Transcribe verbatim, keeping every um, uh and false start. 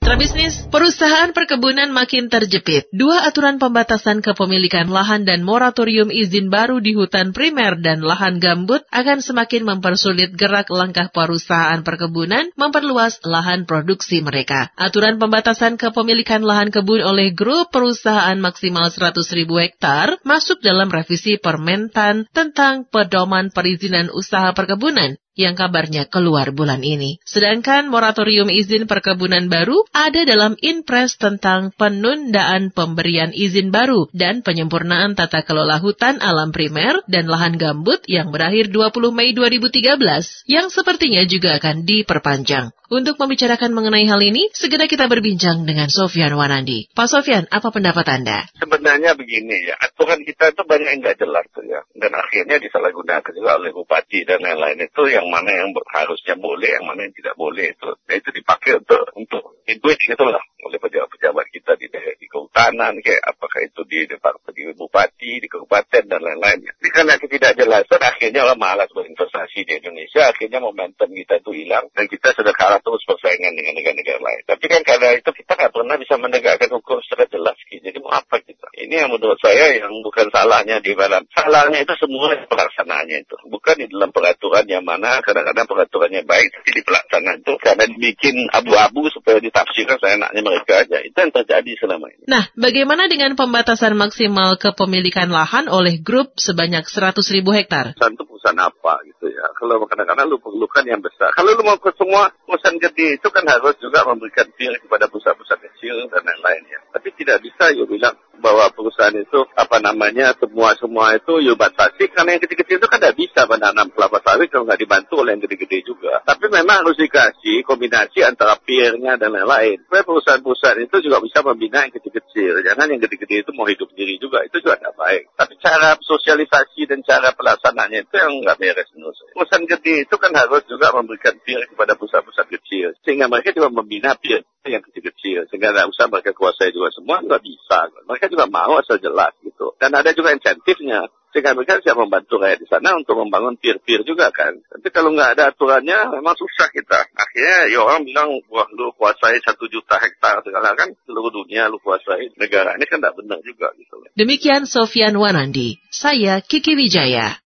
Mitra bisnis, perusahaan perkebunan makin terjepit. Dua aturan pembatasan kepemilikan lahan dan moratorium izin baru di hutan primer dan lahan gambut akan semakin mempersulit gerak langkah perusahaan perkebunan memperluas lahan produksi mereka. Aturan pembatasan kepemilikan lahan kebun oleh grup perusahaan maksimal seratus ribu hektar masuk dalam revisi Permentan tentang pedoman perizinan usaha perkebunan yang kabarnya keluar bulan ini. Sedangkan moratorium izin perkebunan baru ada dalam Inpres tentang penundaan pemberian izin baru dan penyempurnaan tata kelola hutan alam primer dan lahan gambut yang berakhir dua puluh Mei dua ribu tiga belas, yang sepertinya juga akan diperpanjang. Untuk membicarakan mengenai hal ini, segera kita berbincang dengan Sofyan Wanandi. Pak Sofyan, apa pendapat Anda? Sebenarnya begini ya, aturan kita itu banyak yang nggak jelas tuh ya. Dan akhirnya disalahgunakan juga oleh bupati dan lain-lain itu, yang mana yang harusnya boleh, yang mana yang tidak boleh itu. Nah, itu dipakai untuk untuk duit gitu lah oleh pejabat-pejabat kita di di kehutanan, kayak apakah itu di departemen di bupati, di kabupaten dan lain-lain. Jadi karena ketidakjelasan, akhirnya orang malas berinvestasi di Indonesia, akhirnya momentum kita itu hilang dan kita sudah kalah terus persaingan dengan negara-negara lain. Tapi kan karena itu kita nggak pernah bisa menegakkan hukum secara jelas. Jadi mau apa kita? Ini yang menurut saya yang bukan salahnya di dalam. Salahnya itu semua pelaksanaannya itu. Bukan di dalam peraturan yang mana kadang-kadang peraturannya baik, tapi di pelaksanaan itu karena dibikin abu-abu supaya ditafsirkan seenaknya mereka aja. Itu yang terjadi selama ini. Nah, bagaimana dengan pembatasan maksimal kepemilikan lahan oleh grup sebanyak seratus ribu hektar? Perusahaan itu perusahaan apa gitu ya. Kalau kadang-kadang lu perlukan yang besar. Kalau lu mau ke semua perusahaan gede itu kan harus juga memberikan peer kepada perusahaan-perusahaan kecil dan lain-lain ya. Tapi tidak bisa you bilang bahwa perusahaan itu apa namanya semua-semua itu you batasi, karena yang kecil-kecil itu kan tidak bisa menanam kelapa sawit kalau nggak dibantu oleh yang gede-gede juga. Tapi memang harus dikasih kombinasi antara peer-nya dan lain-lain. Supaya perusahaan-perusahaan itu juga bisa membina yang kecil-kecil. Jangan yang gede-gede itu mau hidup sendiri juga, itu juga tidak baik. Tapi cara sosialisasi dan cara pelaksanaannya itu yang nggak beres menurut saya. Perusahaan gede itu kan harus juga memberikan peer kepada perusahaan-perusahaan kecil, sehingga mereka juga membina peer yang kecil-kecil, sehingga nggak usah mereka kuasai juga semua, nggak bisa. Mereka juga mau asal jelas gitu. Dan ada juga insentifnya, sehingga mereka siap membantu rakyat di sana untuk membangun peer-peer juga kan. Tapi kalau nggak ada aturannya, memang susah kita. Akhirnya ya orang bilang, wah lu kuasai satu juta hektar segala kan, seluruh dunia lu kuasai negara. Ini kan nggak benar juga gitu. Demikian Sofyan Wanandi, saya Kiki Wijaya.